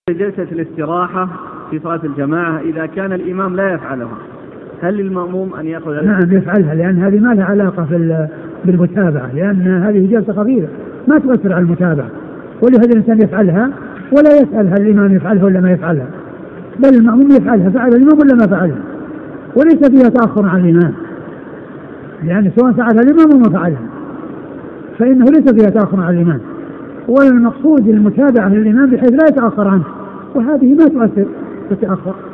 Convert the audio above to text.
جلسة الاستراحة في صلاة الجماعة إذا كان الإمام لا يفعلها هل للمأموم أن يأخذ؟ نعم يفعلها، لأن هذه ما لها علاقة بالمتابعة، لأن هذه جلسة خفيفة ما تؤثر على المتابعة، ولهذا الإنسان يفعلها ولا يسأل هل الإمام يفعلها ولا ما يفعلها، بل المأموم يفعلها فعل الإمام ولا ما فعلها، وليس فيها تأخر عن الإمام، لأن سواء فعلها الإمام وما فعلها فإنه ليس فيها تأخر عن الإمام، والمقصود المتابعة للإمام بحيث لا يتأخر عنه، وهذه ما تؤثر تتأخر.